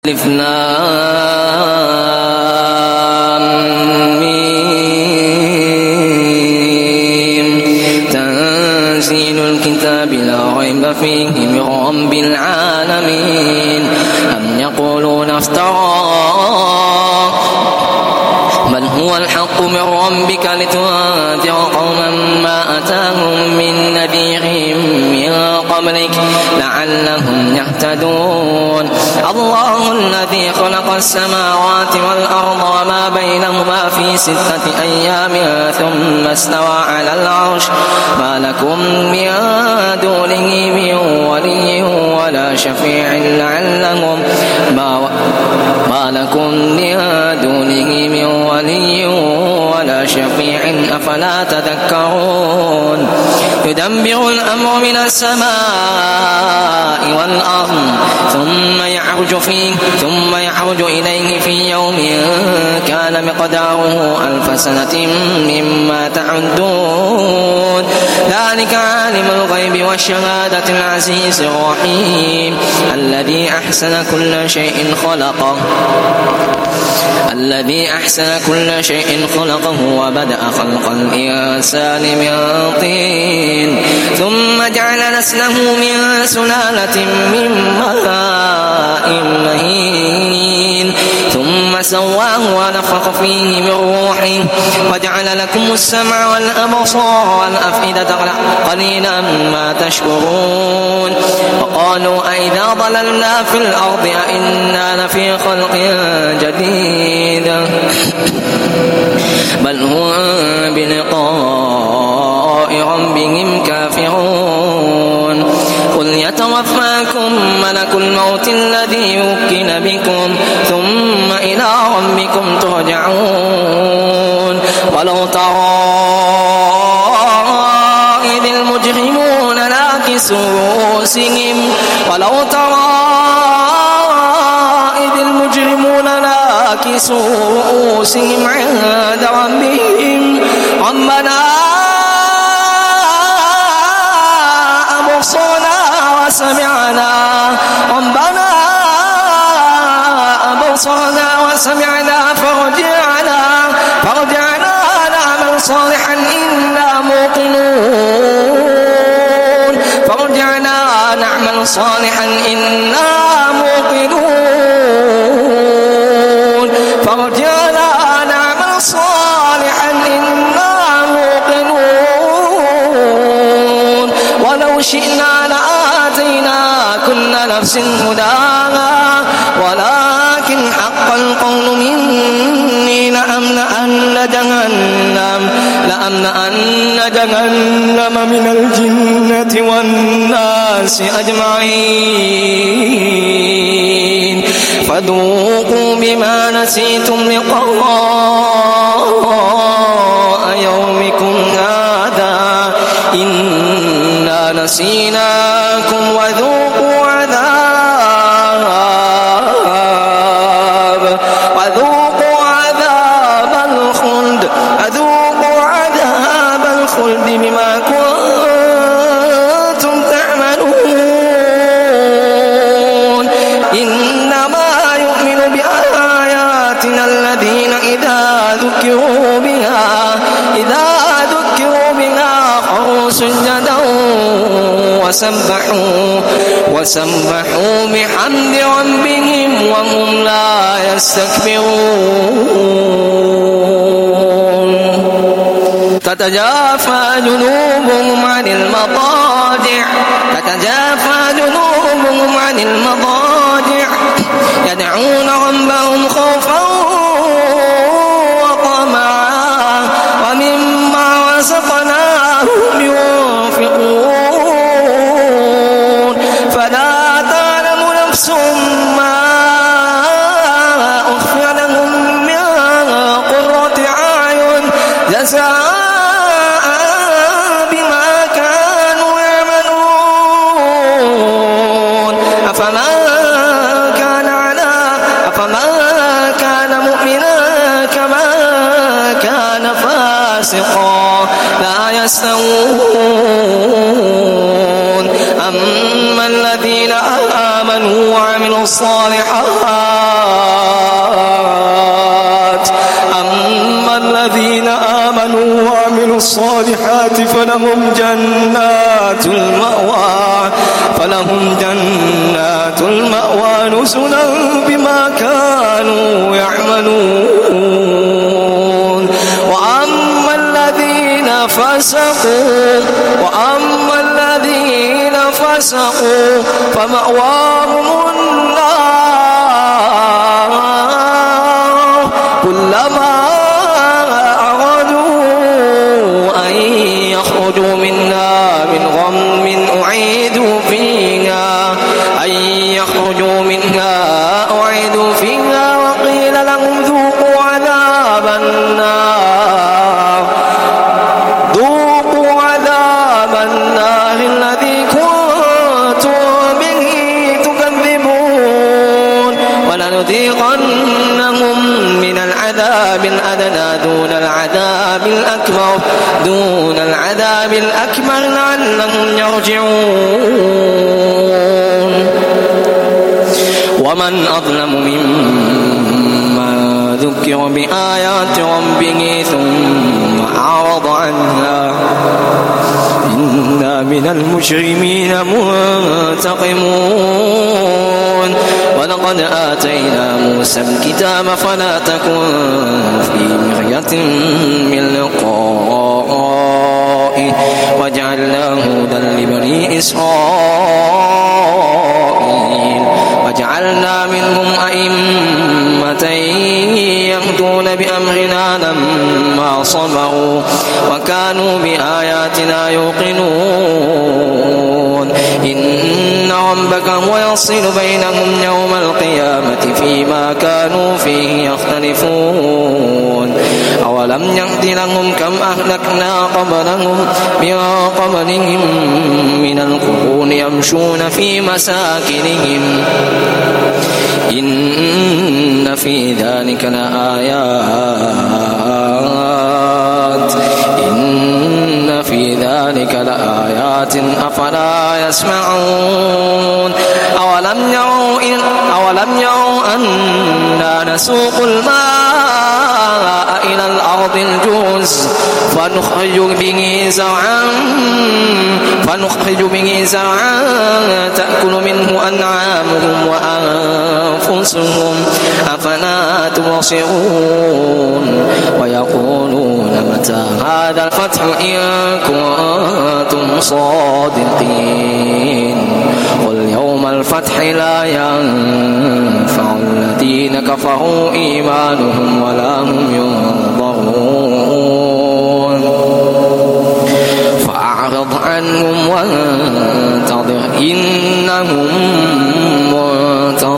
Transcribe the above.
ألف لام ميم تنزيل الكتاب لا ريب فيه من رب العالمين أم يقولون افتراه بل هو الحق من ربك لتنذر قوما ما أتاهم من نذير من قبلك لعلهم يهتدون الله الذي خلق السماوات والأرض وما بينهما في 6 أيام ثم استوى على العرش ما لكم من دونه من ولي ولا شفيع لعلهم ما لكم من دونه من ولي ولا شفيع أفلا تذكرون يدبر الأمر من السماء والأرض ثم يعرج إليه في يوم كان مقداره 1000 سنة مما تعدون ذلك عالم الغيب والشهادة العزيز الرحيم الذي أحسن كل شيء خلقه وبدأ خلق الإنسان من طين ثم جعل نسله من سلالة من ماء مهين ثم سواه ونفخ فيه من روحه وجعل لكم السمع والأبصار والأفئدة قليلا ما تشكرون وقالوا أئذا ضللنا في الأرض أئنا لفي خلق جديد بل هم بلقاء ربهم كافرون قل يتوفاكم ملك الموت الذي يوكل بكم ثم إلى ربكم ترجعون ولو ترى إذ المجرمون ناكسوا رؤوسهم عند ربهم ربنا أبصرنا وسمعنا فارجعنا نعمل صالحا إنا موقنون ولو شئنا لآتينا كل نفس هداها ولكن حق القول مني لأملأن جهنم من الجنة والناس أجمعين فذوقوا بما نسيتم لقاء يومكم هذا إنا نسيناكم وذوقوا عذاب الخلد بما كنتم تعملون إنما يؤمن بآياتنا الذين إذا ذكروا بها خروا سجدا وسبحوا بحمد ربهم وهم لا يستكبرون تتجافى جنوبهم عن المضاجع يدعون ربهم خوفا وطمعا ومما رزقناهم ينفقون فلا تعلم نفس ما أخفي لهم من قرة أعين جزاء أفمن كان مؤمنا كمن كان فاسقا لا يستوون أما الذين آمنوا وعملوا الصالحات الصالحات فلهم جنات المأوى نزلا بما كانوا يعملون. وأما الذين فسقوا فمأواهم النار كلما أرادوا أن يخرجوا منها من غم أعيدوا فيها وقيل لهم ذوقوا عذاب النار الذي كنتم به تكذبون. ولنذيقنهم من العذاب الأدنى دون العذاب الأكبر لعلهم يرجعون. ومن أظلم ممن ذكر بآيات ربه ثم أعرض عنها إنا من المجرمين منتقمون. ولقد آتينا موسى الكتاب فلا تكن في مرية من لقائه وجعلناه هدى لبني إسرائيل وجعلنا منهم أئمة يهدون بأمرنا لما صبروا وكانوا بآياتنا يوقنون. إن ربك هو يفصل بينهم يوم القيامة فيما كانوا فيه يختلفون. أولم يهد لهم كم أهلكنا قبلهم من القرون يمشون في مساكنهم إن في ذلك لآيات أفلا يسمعون. أولم يروا أنا نسوق الماء إلى الأرض الجرز فنخرج به زرعا تأكل منه أنعامهم وأنفسهم أفلا تبصرون. ويقولون متى هذا الفتح إن كنتم صادقين. قل يوم الفتح لا ينفع الذين كفروا إيمانهم ولا هم ينظرون. فأعرض عنهم وانتظر إنهم منتظرون.